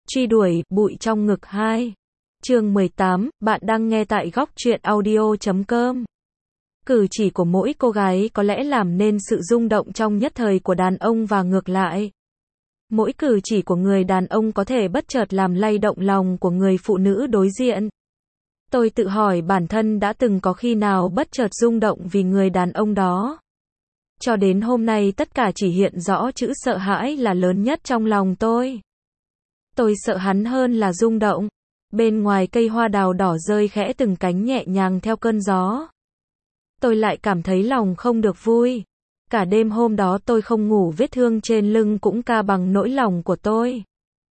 Truy đuổi, bụi trong ngực 2. Chương 18, bạn đang nghe tại góc truyện audio.com. Cử chỉ của mỗi cô gái có lẽ làm nên sự rung động trong nhất thời của đàn ông và ngược lại. Mỗi cử chỉ của người đàn ông có thể bất chợt làm lay động lòng của người phụ nữ đối diện. Tôi tự hỏi bản thân đã từng có khi nào bất chợt rung động vì người đàn ông đó. Cho đến hôm nay tất cả chỉ hiện rõ chữ sợ hãi là lớn nhất trong lòng tôi. Tôi sợ hắn hơn là rung động. Bên ngoài cây hoa đào đỏ rơi khẽ từng cánh nhẹ nhàng theo cơn gió. Tôi lại cảm thấy lòng không được vui. Cả đêm hôm đó tôi không ngủ, vết thương trên lưng cũng ca bằng nỗi lòng của tôi.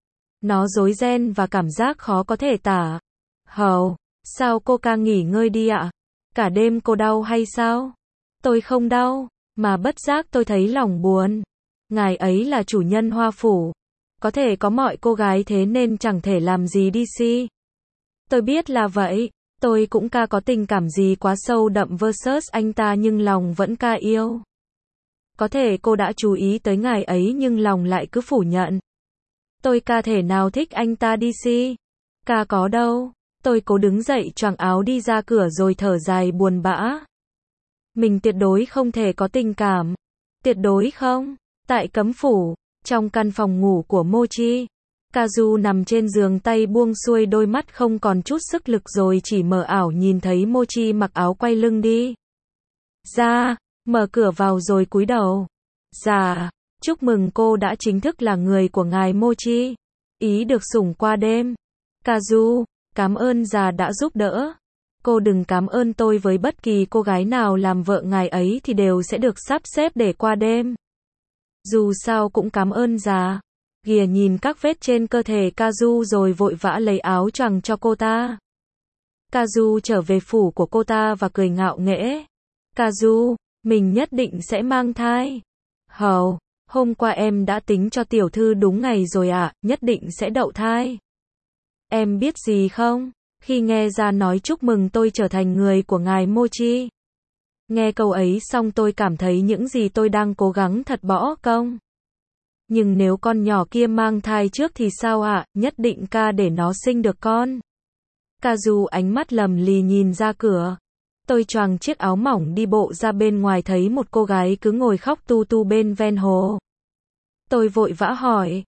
Nó rối ren và cảm giác khó có thể tả. Hầu, sao cô ca nghỉ ngơi đi ạ? Cả đêm cô đau hay sao? Tôi không đau, mà bất giác tôi thấy lòng buồn. Ngài ấy là chủ nhân Hoa Phủ. Có thể có mọi cô gái thế nên chẳng thể làm gì DC. Tôi biết là vậy. Tôi cũng ca có tình cảm gì quá sâu đậm versus anh ta nhưng lòng vẫn ca yêu. Có thể cô đã chú ý tới ngài ấy nhưng lòng lại cứ phủ nhận. Tôi ca thể nào thích anh ta DC. Ca có đâu. Tôi cố đứng dậy choàng áo đi ra cửa rồi thở dài buồn bã. Mình tuyệt đối không thể có tình cảm. Tuyệt đối không. Tại cấm phủ, trong căn phòng ngủ của Mochi, Kazu nằm trên giường, tay buông xuôi, đôi mắt không còn chút sức lực rồi chỉ mờ ảo nhìn thấy Mochi mặc áo quay lưng đi ra, mở cửa vào rồi cúi đầu. Dạ, chúc mừng cô đã chính thức là người của ngài Mochi. Ý được sủng qua đêm. Kazu, cảm ơn già đã giúp đỡ. Cô đừng cảm ơn tôi, với bất kỳ cô gái nào làm vợ ngài ấy thì đều sẽ được sắp xếp để qua đêm. Dù sao cũng cảm ơn già. Ghìa nhìn các vết trên cơ thể Kazu rồi vội vã lấy áo choàng cho cô ta. Kazu trở về phủ của cô ta và cười ngạo nghễ. Kazu, mình nhất định sẽ mang thai. Hầu, hôm qua em đã tính cho tiểu thư đúng ngày rồi ạ, nhất định sẽ đậu thai. Em biết gì không? Khi nghe ra nói chúc mừng tôi trở thành người của ngài Mochi. Nghe câu ấy xong tôi cảm thấy những gì tôi đang cố gắng thật bỏ công. Nhưng nếu con nhỏ kia mang thai trước thì sao ạ? Nhất định ca để nó sinh được con. Kazu ánh mắt lầm lì nhìn ra cửa. Tôi choàng chiếc áo mỏng đi bộ ra bên ngoài, thấy một cô gái cứ ngồi khóc tu tu bên ven hồ. Tôi vội vã hỏi,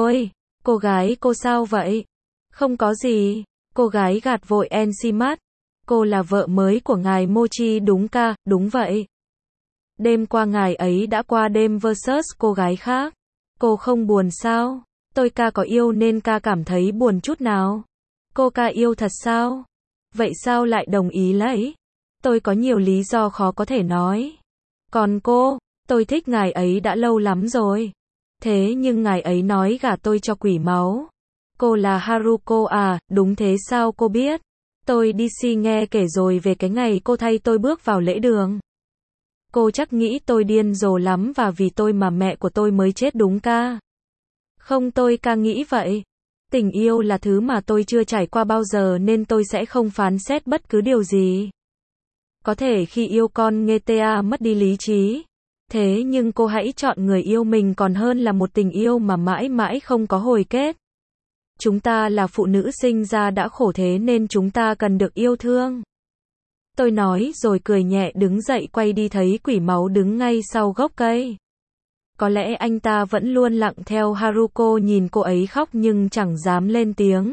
cô gái cô sao vậy? Không có gì. Cô gái gạt vội NC mắt. Cô là vợ mới của ngài Mochi đúng ca? Đúng vậy. Đêm qua ngài ấy đã qua đêm versus cô gái khác. Cô không buồn sao? Tôi ca có yêu nên ca cảm thấy buồn chút nào. Cô ca yêu thật sao? Vậy sao lại đồng ý lấy? Tôi có nhiều lý do khó có thể nói. Còn cô, tôi thích ngài ấy đã lâu lắm rồi. Thế nhưng ngài ấy nói gả tôi cho quỷ máu. Cô là Haruko à? Đúng thế, sao cô biết? Tôi DC nghe kể rồi về cái ngày cô thay tôi bước vào lễ đường. Cô chắc nghĩ tôi điên rồ lắm và vì tôi mà mẹ của tôi mới chết đúng ca? Không, tôi ca nghĩ vậy. Tình yêu là thứ mà tôi chưa trải qua bao giờ nên tôi sẽ không phán xét bất cứ điều gì. Có thể khi yêu con nghe ta mất đi lý trí. Thế nhưng cô hãy chọn người yêu mình còn hơn là một tình yêu mà mãi mãi không có hồi kết. Chúng ta là phụ nữ sinh ra đã khổ thế nên chúng ta cần được yêu thương. Tôi nói rồi cười nhẹ đứng dậy quay đi, thấy quỷ máu đứng ngay sau gốc cây. Có lẽ anh ta vẫn luôn lặng theo Haruko, nhìn cô ấy khóc nhưng chẳng dám lên tiếng.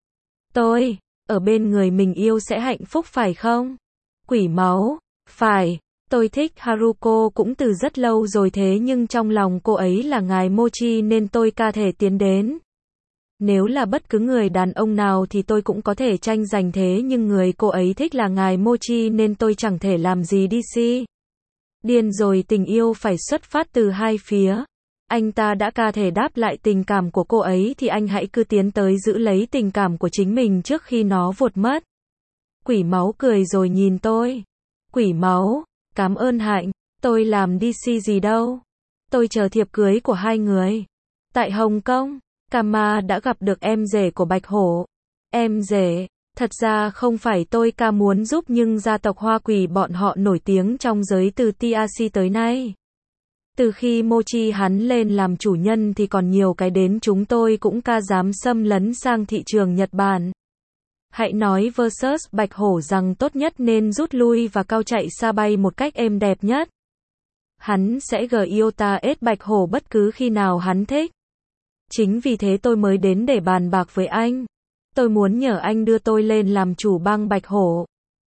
Tôi, ở bên người mình yêu sẽ hạnh phúc phải không? Quỷ máu, phải, tôi thích Haruko cũng từ rất lâu rồi, thế nhưng trong lòng cô ấy là ngài Mochi nên tôi ca thể tiến đến. Nếu là bất cứ người đàn ông nào thì tôi cũng có thể tranh giành, thế nhưng người cô ấy thích là ngài Mochi nên tôi chẳng thể làm gì DC. Điên rồi, tình yêu phải xuất phát từ hai phía. Anh ta đã ca thể đáp lại tình cảm của cô ấy thì anh hãy cứ tiến tới giữ lấy tình cảm của chính mình trước khi nó vụt mất. Quỷ máu cười rồi nhìn tôi. Quỷ máu, cảm ơn Hạnh, tôi làm DC gì đâu. Tôi chờ thiệp cưới của hai người. Tại Hồng Kông, Kama đã gặp được em rể của Bạch Hổ. Em rể, thật ra không phải tôi ca muốn giúp nhưng gia tộc Hoa Quỷ bọn họ nổi tiếng trong giới từ TRC tới nay. Từ khi Mochi hắn lên làm chủ nhân thì còn nhiều cái đến chúng tôi cũng ca dám xâm lấn sang thị trường Nhật Bản. Hãy nói versus Bạch Hổ rằng tốt nhất nên rút lui và cao chạy xa bay một cách êm đẹp nhất. Hắn sẽ Giota S Bạch Hổ bất cứ khi nào hắn thích. Chính vì thế tôi mới đến để bàn bạc với anh. Tôi muốn nhờ anh đưa tôi lên làm chủ bang Bạch Hổ.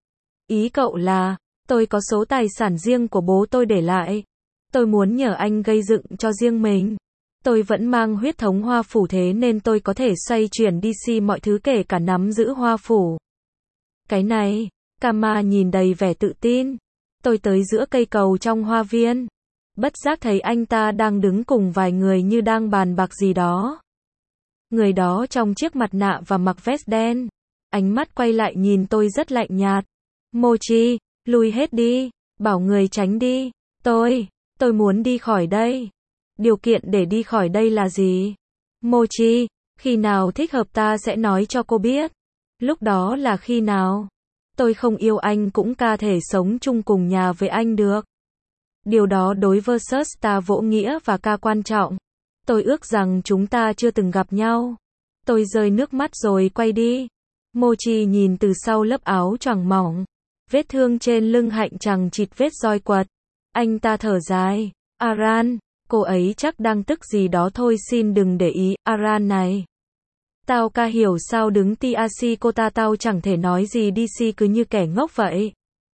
Ý cậu là, tôi có số tài sản riêng của bố tôi để lại. Tôi muốn nhờ anh gây dựng cho riêng mình. Tôi vẫn mang huyết thống Hoa Phủ thế nên tôi có thể xoay chuyển DC mọi thứ kể cả nắm giữ Hoa Phủ. Cái này, Kama nhìn đầy vẻ tự tin. Tôi tới giữa cây cầu trong hoa viên. Bất giác thấy anh ta đang đứng cùng vài người như đang bàn bạc gì đó. Người đó trong chiếc mặt nạ và mặc vest đen. Ánh mắt quay lại nhìn tôi rất lạnh nhạt. Mochi, lùi hết đi, bảo người tránh đi. Tôi muốn đi khỏi đây. Điều kiện để đi khỏi đây là gì? Mochi, khi nào thích hợp ta sẽ nói cho cô biết. Lúc đó là khi nào? Tôi không yêu anh cũng ca thể sống chung cùng nhà với anh được. Điều đó đối versus ta vỗ nghĩa và ca quan trọng. Tôi ước rằng chúng ta chưa từng gặp nhau. Tôi rơi nước mắt rồi quay đi. Mochi nhìn từ sau lớp áo choàng mỏng. Vết thương trên lưng hạnh chằng chịt vết roi quật. Anh ta thở dài. Aran, cô ấy chắc đang tức gì đó thôi xin đừng để ý, Aran này. Tao ca hiểu sao đứng TRC cô ta tao chẳng thể nói gì DC cứ như kẻ ngốc vậy.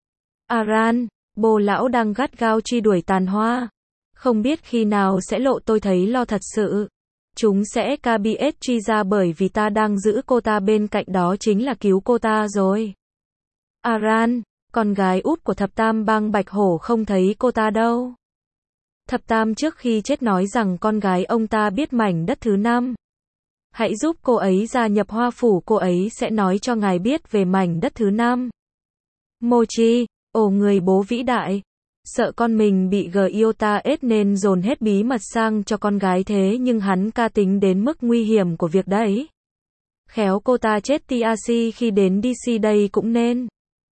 Aran, bồ lão đang gắt gao truy đuổi Tàn Hoa. Không biết khi nào sẽ lộ tôi thấy lo thật sự. Chúng sẽ KBS truy ra bởi vì ta đang giữ cô ta bên cạnh đó chính là cứu cô ta rồi. Aran, con gái út của thập tam bang Bạch Hổ không thấy cô ta đâu. Thập tam trước khi chết nói rằng con gái ông ta biết mảnh đất thứ 5. Hãy giúp cô ấy gia nhập Hoa Phủ, cô ấy sẽ nói cho ngài biết về mảnh đất thứ 5. Mochi, người bố vĩ đại. Sợ con mình bị Giota S nên dồn hết bí mật sang cho con gái thế nhưng hắn ca tính đến mức nguy hiểm của việc đấy. Khéo cô ta chết TRC khi đến DC đây cũng nên.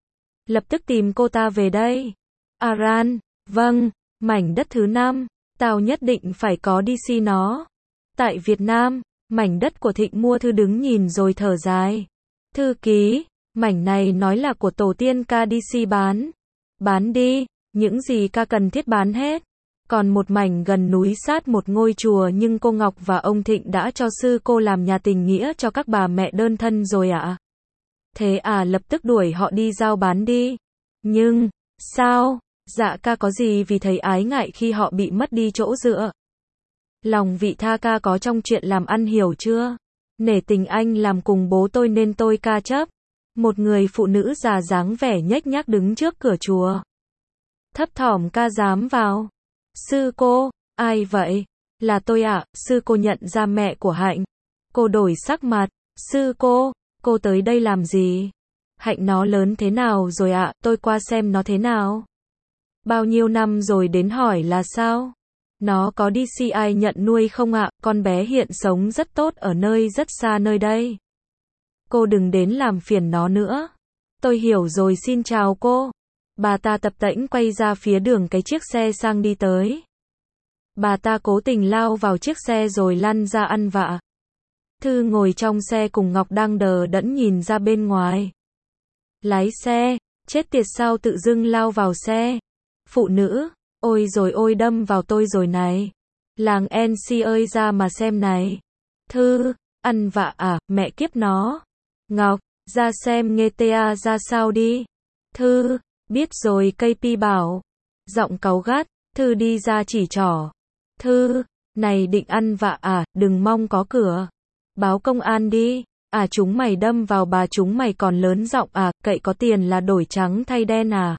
Lập tức tìm cô ta về đây. Aran, vâng, mảnh đất thứ 5, tao nhất định phải có DC nó. Tại Việt Nam, mảnh đất của Thịnh Mua Thư đứng nhìn rồi thở dài. Thư ký, mảnh này nói là của tổ tiên ca DC bán. Bán đi, những gì ca cần thiết bán hết. Còn một mảnh gần núi sát một ngôi chùa nhưng cô Ngọc và ông Thịnh đã cho sư cô làm nhà tình nghĩa cho các bà mẹ đơn thân rồi ạ. Thế à, lập tức đuổi họ đi giao bán đi. Nhưng, sao? Dạ ca có gì vì thấy ái ngại khi họ bị mất đi chỗ dựa. Lòng vị tha ca có trong chuyện làm ăn hiểu chưa? Nể tình anh làm cùng bố tôi nên tôi ca chấp. Một người phụ nữ già dáng vẻ nhếch nhác đứng trước cửa chùa. Thấp thỏm ca dám vào. Sư cô, ai vậy? Là tôi ạ, sư cô nhận ra mẹ của Hạnh. Cô đổi sắc mặt. Sư cô tới đây làm gì? Hạnh nó lớn thế nào rồi ạ, tôi qua xem nó thế nào. Bao nhiêu năm rồi đến hỏi là sao? Nó có DCI nhận nuôi không ạ? Con bé hiện sống rất tốt ở nơi rất xa nơi đây. Cô đừng đến làm phiền nó nữa. Tôi hiểu rồi, xin chào cô. Bà ta tập tễnh quay ra phía đường cái chiếc xe sang đi tới. Bà ta cố tình lao vào chiếc xe rồi lăn ra ăn vạ. Thư ngồi trong xe cùng Ngọc đang đờ đẫn nhìn ra bên ngoài. Lái xe, chết tiệt sao tự dưng lao vào xe. Phụ nữ, ôi rồi ôi đâm vào tôi rồi này. Làng NC ơi ra mà xem này. Thư, ăn vạ à, mẹ kiếp nó. Ngọc, ra xem nghe TA ra sao đi. Thư, biết rồi KP bảo. Giọng cáu gắt, Thư đi ra chỉ trỏ. Thư, này định ăn vạ à, đừng mong có cửa. Báo công an đi. À chúng mày đâm vào bà chúng mày còn lớn giọng à, cậy có tiền là đổi trắng thay đen à.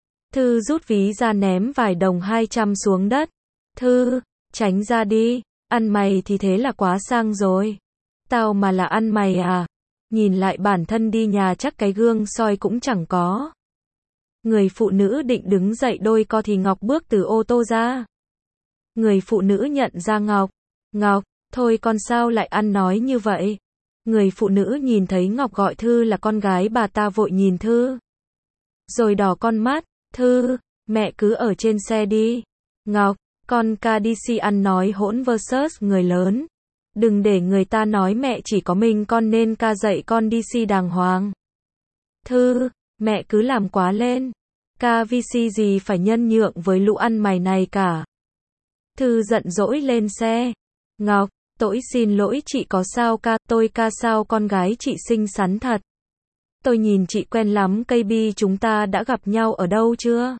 Thư rút ví ra ném vài đồng 200 xuống đất. Thư, tránh ra đi, ăn mày thì thế là quá sang rồi. Tao mà là ăn mày à. Nhìn lại bản thân đi nhà chắc cái gương soi cũng chẳng có. Người phụ nữ định đứng dậy đôi co thì Ngọc bước từ ô tô ra. Người phụ nữ nhận ra Ngọc. Ngọc, thôi con sao lại ăn nói như vậy? Người phụ nữ nhìn thấy Ngọc gọi Thư là con gái bà ta vội nhìn Thư. Rồi đỏ con mắt, Thư, mẹ cứ ở trên xe đi. Ngọc, Con KDC ăn nói hỗn versus người lớn. Đừng để người ta nói mẹ chỉ có mình con nên ca dạy con DC đàng hoàng. Thư, mẹ cứ làm quá lên. KVC gì phải nhân nhượng với lũ ăn mày này cả. Thư giận dỗi lên xe. Ngọc, tôi xin lỗi chị có sao ca, tôi ca sao con gái chị xinh xắn thật. Tôi nhìn chị quen lắm, KB chúng ta đã gặp nhau ở đâu chưa?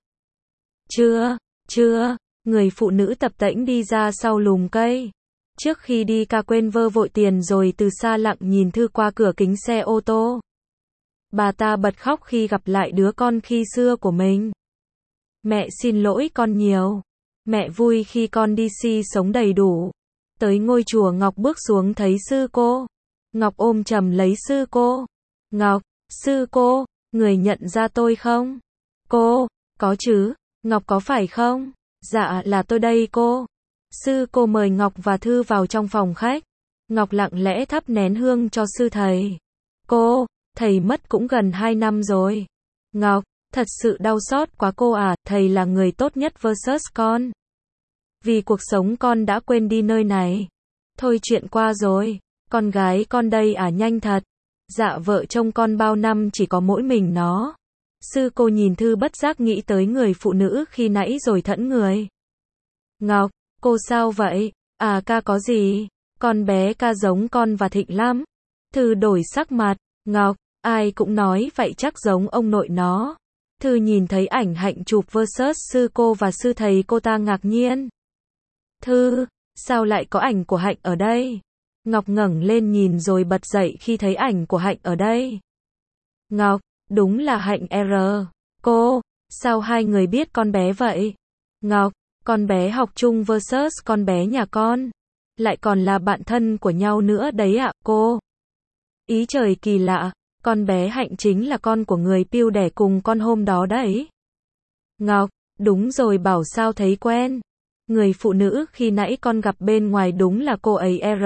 Chưa, người phụ nữ tập tễnh đi ra sau lùm cây. Trước khi đi ca quên vơ vội tiền rồi từ xa lặng nhìn Thư qua cửa kính xe ô tô. Bà ta bật khóc khi gặp lại đứa con khi xưa của mình. Mẹ xin lỗi con nhiều. Mẹ vui khi con DC sống đầy đủ. Tới ngôi chùa Ngọc bước xuống thấy sư cô. Ngọc ôm chầm lấy sư cô. Ngọc, sư cô, người nhận ra tôi không? Cô, có chứ. Ngọc có phải không? Dạ là tôi đây cô. Sư cô mời Ngọc và Thư vào trong phòng khách. Ngọc lặng lẽ thắp nén hương cho sư thầy. Cô, thầy mất cũng gần 2 năm rồi. Ngọc, thật sự đau xót quá cô à, thầy là người tốt nhất versus con. Vì cuộc sống con đã quên đi nơi này. Thôi chuyện qua rồi, con gái con đây à, nhanh thật. Dạ vợ chồng con bao năm chỉ có mỗi mình nó. Sư cô nhìn Thư bất giác nghĩ tới người phụ nữ khi nãy rồi thẫn người. Ngọc, cô sao vậy? À ca có gì? Con bé ca giống con và Thịnh lắm. Thư đổi sắc mặt. Ngọc, ai cũng nói vậy chắc giống ông nội nó. Thư nhìn thấy ảnh Hạnh chụp versus sư cô và sư thầy, cô ta ngạc nhiên. Thư, sao lại có ảnh của Hạnh ở đây? Ngọc ngẩng lên nhìn rồi bật dậy khi thấy ảnh của Hạnh ở đây. Ngọc, đúng là Hạnh R. Cô, sao hai người biết con bé vậy? Ngọc, con bé học chung versus con bé nhà con. Lại còn là bạn thân của nhau nữa đấy ạ, cô. Ý trời kỳ lạ, con bé Hạnh chính là con của người piu đẻ cùng con hôm đó đấy. Ngọc, đúng rồi, bảo sao thấy quen. Người phụ nữ khi nãy con gặp bên ngoài đúng là cô ấy R.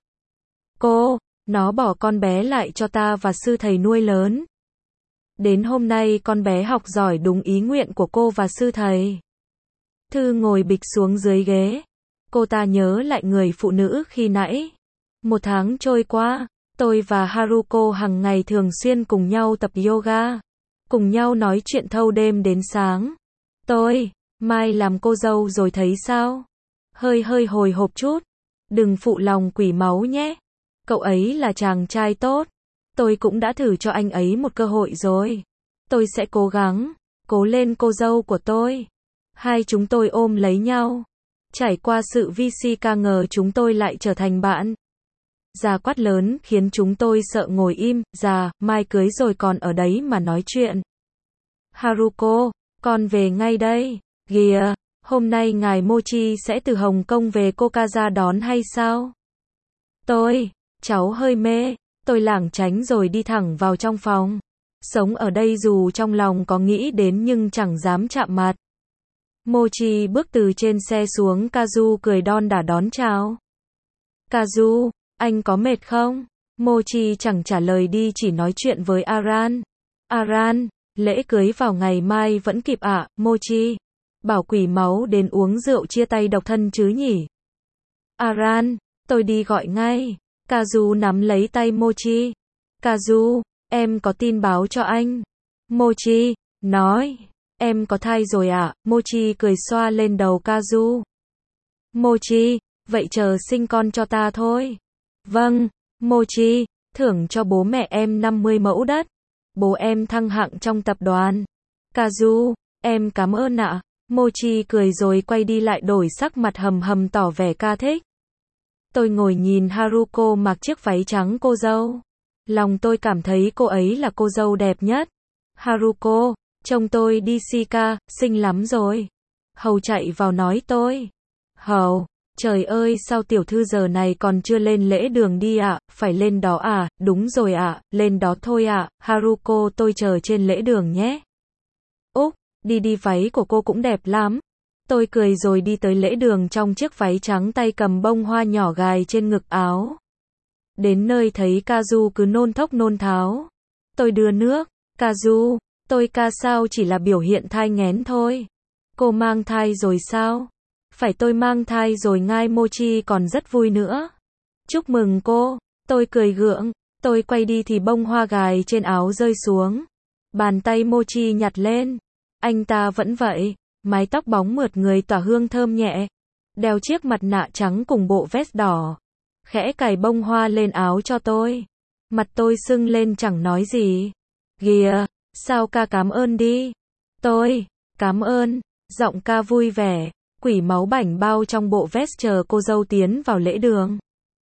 Cô, nó bỏ con bé lại cho ta và sư thầy nuôi lớn. Đến hôm nay con bé học giỏi đúng ý nguyện của cô và sư thầy. Thư ngồi bịch xuống dưới ghế. Cô ta nhớ lại người phụ nữ khi nãy. 1 tháng trôi qua, tôi và Haruko hàng ngày thường xuyên cùng nhau tập yoga. Cùng nhau nói chuyện thâu đêm đến sáng. Tôi, mai làm cô dâu rồi thấy sao? Hơi hồi hộp chút. Đừng phụ lòng quỷ máu nhé. Cậu ấy là chàng trai tốt. Tôi cũng đã thử cho anh ấy một cơ hội rồi. Tôi sẽ cố gắng. Cố lên cô dâu của tôi. Hai chúng tôi ôm lấy nhau. Trải qua sự VCK ngờ chúng tôi lại trở thành bạn. Già quát lớn khiến chúng tôi sợ ngồi im. Già, mai cưới rồi còn ở đấy mà nói chuyện. Haruko, con về ngay đây. Kìa, hôm nay ngài Mochi sẽ từ Hồng Kông về Kokaza đón hay sao? Cháu hơi mê. Tôi lảng tránh rồi đi thẳng vào trong phòng. Sống ở đây dù trong lòng có nghĩ đến nhưng chẳng dám chạm mặt. Mochi bước từ trên xe xuống, Kazu cười đon đả đón chào. Kazu, anh có mệt không? Mochi chẳng trả lời đi chỉ nói chuyện với Aran. Aran, lễ cưới vào ngày mai vẫn kịp ạ, Mochi. Bảo quỷ máu đến uống rượu chia tay độc thân chứ nhỉ? Aran, tôi đi gọi ngay. Kazu nắm lấy tay Mochi. Kazu, em có tin báo cho anh. Mochi nói, em có thai rồi ạ. Mochi cười xoa lên đầu Kazu. Mochi, vậy chờ sinh con cho ta thôi. Vâng, Mochi, thưởng cho bố mẹ em 50 mẫu đất. Bố em thăng hạng trong tập đoàn. Kazu, em cảm ơn ạ. Mochi cười rồi quay đi lại đổi sắc mặt hầm tỏ vẻ ca thích. Tôi ngồi nhìn Haruko mặc chiếc váy trắng cô dâu. Lòng tôi cảm thấy cô ấy là cô dâu đẹp nhất. Haruko, chồng tôi đi Shika, xinh lắm rồi. Hầu chạy vào nói tôi. Hầu, trời ơi sao tiểu thư giờ này còn chưa lên lễ đường đi ạ, phải lên đó à, đúng rồi ạ, lên đó thôi ạ, Haruko tôi chờ trên lễ đường nhé. Úc, đi váy của cô cũng đẹp lắm. Tôi cười rồi đi tới lễ đường trong chiếc váy trắng, tay cầm bông hoa nhỏ gài trên ngực áo. Đến nơi thấy Kazu cứ nôn thốc nôn tháo. Tôi đưa nước. Kazu, tôi ca sao chỉ là biểu hiện thai nghén thôi. Cô mang thai rồi sao? Phải tôi mang thai rồi ngai Mochi còn rất vui nữa. Chúc mừng cô. Tôi cười gượng. Tôi quay đi thì bông hoa gài trên áo rơi xuống. Bàn tay Mochi nhặt lên. Anh ta vẫn vậy. Mái tóc bóng mượt người tỏa hương thơm nhẹ. Đeo chiếc mặt nạ trắng cùng bộ vest đỏ. Khẽ cài bông hoa lên áo cho tôi. Mặt tôi sưng lên chẳng nói gì. Kìa, sao ca cảm ơn đi. Tôi, cảm ơn. Giọng ca vui vẻ. Quỷ máu bảnh bao trong bộ vest chờ cô dâu tiến vào lễ đường.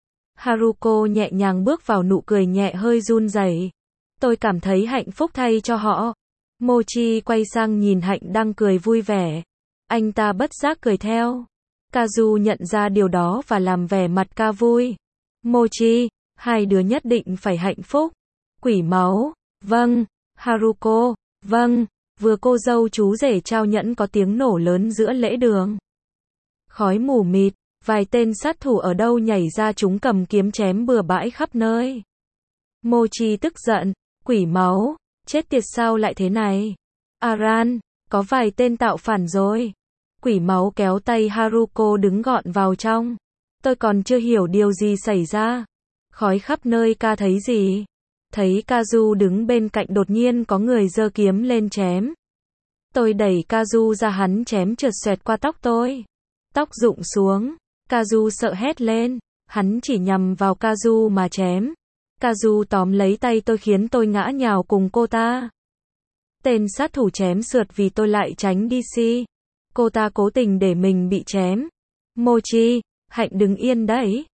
Haruko nhẹ nhàng bước vào, nụ cười nhẹ hơi run rẩy. Tôi cảm thấy hạnh phúc thay cho họ. Mochi quay sang nhìn Hạnh đang cười vui vẻ. Anh ta bất giác cười theo. Kazu nhận ra điều đó và làm vẻ mặt ca vui. Mochi, hai đứa nhất định phải hạnh phúc. Quỷ máu, vâng. Haruko, vâng. Vừa cô dâu chú rể trao nhẫn có tiếng nổ lớn giữa lễ đường. Khói mù mịt, vài tên sát thủ ở đâu nhảy ra, chúng cầm kiếm chém bừa bãi khắp nơi. Mochi tức giận, quỷ máu, chết tiệt sao lại thế này? Aran, có vài tên tạo phản rồi. Quỷ máu kéo tay Haruko đứng gọn vào trong. Tôi còn chưa hiểu điều gì xảy ra. Khói khắp nơi, ca thấy gì? Thấy Kazu đứng bên cạnh, đột nhiên có người giơ kiếm lên chém. Tôi đẩy Kazu ra, hắn chém trượt xoẹt qua tóc tôi. Tóc rụng xuống. Kazu sợ hét lên. Hắn chỉ nhằm vào Kazu mà chém. Kazu tóm lấy tay tôi khiến tôi ngã nhào cùng cô ta. Tên sát thủ chém sượt vì tôi lại tránh đi si. Cô ta cố tình để mình bị chém. Mochi, Hạnh đứng yên đấy.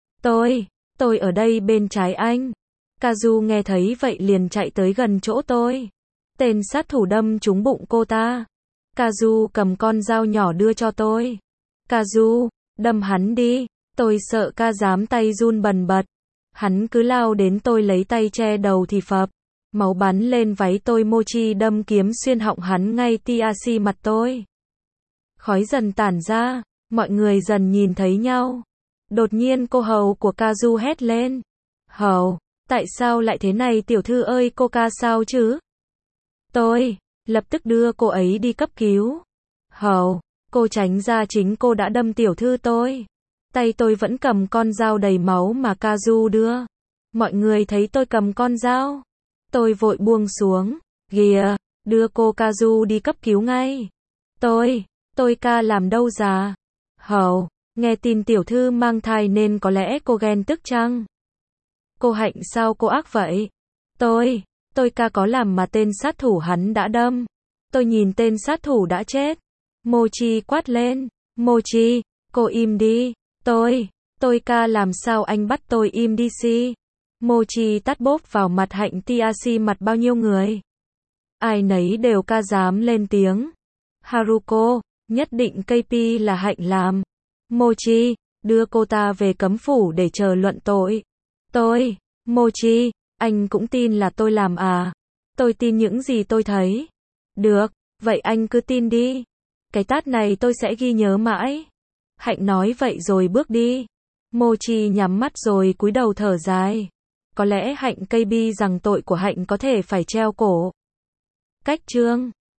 Tôi ở đây bên trái anh. Kazu nghe thấy vậy liền chạy tới gần chỗ tôi. Tên sát thủ đâm trúng bụng cô ta. Kazu cầm con dao nhỏ đưa cho tôi. Kazu, đâm hắn đi. Tôi sợ ca dám, tay run bần bật. Hắn cứ lao đến, tôi lấy tay che đầu thì phập. Máu bắn lên váy tôi. Mochi đâm kiếm xuyên họng hắn ngay tiasi mặt tôi. Khói dần tản ra, mọi người dần nhìn thấy nhau. Đột nhiên cô hầu của Kazu hét lên. Hầu, tại sao lại thế này tiểu thư ơi, cô ca sao chứ? Tôi lập tức đưa cô ấy đi cấp cứu. Hầu, cô tránh ra, chính cô đã đâm tiểu thư tôi. Tay tôi vẫn cầm con dao đầy máu mà Kazu đưa. Mọi người thấy tôi cầm con dao. Tôi vội buông xuống. Kìa, đưa cô Kazu đi cấp cứu ngay. Tôi ca làm đâu già. Hầu, nghe tin tiểu thư mang thai nên có lẽ cô ghen tức chăng? Cô Hạnh sao cô ác vậy? Tôi ca có làm mà tên sát thủ hắn đã đâm. Tôi nhìn tên sát thủ đã chết. Mochi quát lên. Mochi, cô im đi. Tôi ca làm sao anh bắt tôi im đi si. Mochi tát bốp vào mặt Hạnh tiasi mặt bao nhiêu người. Ai nấy đều ca dám lên tiếng. Haruko, nhất định KP là Hạnh làm. Mochi, đưa cô ta về cấm phủ để chờ luận tội. Mochi, anh cũng tin là tôi làm à? Tôi tin những gì tôi thấy. Được, vậy anh cứ tin đi. Cái tát này tôi sẽ ghi nhớ mãi. Hạnh nói vậy rồi bước đi. Mochi nhắm mắt rồi cúi đầu thở dài. Có lẽ Hạnh KB rằng tội của Hạnh có thể phải treo cổ. Cách chương